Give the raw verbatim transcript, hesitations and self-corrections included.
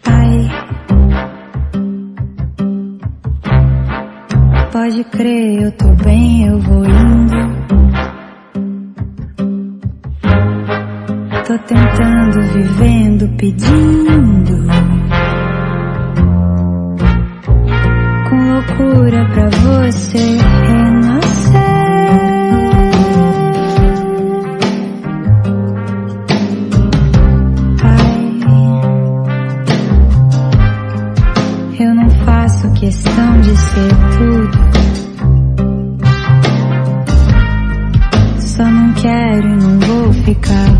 Pai, pode crer, eu tô bem, eu vou indo. Tô tentando, vivendo, pedindo, com loucura pra você renascer. Pai, eu não faço questão de ser tudo, só não quero e não vou ficar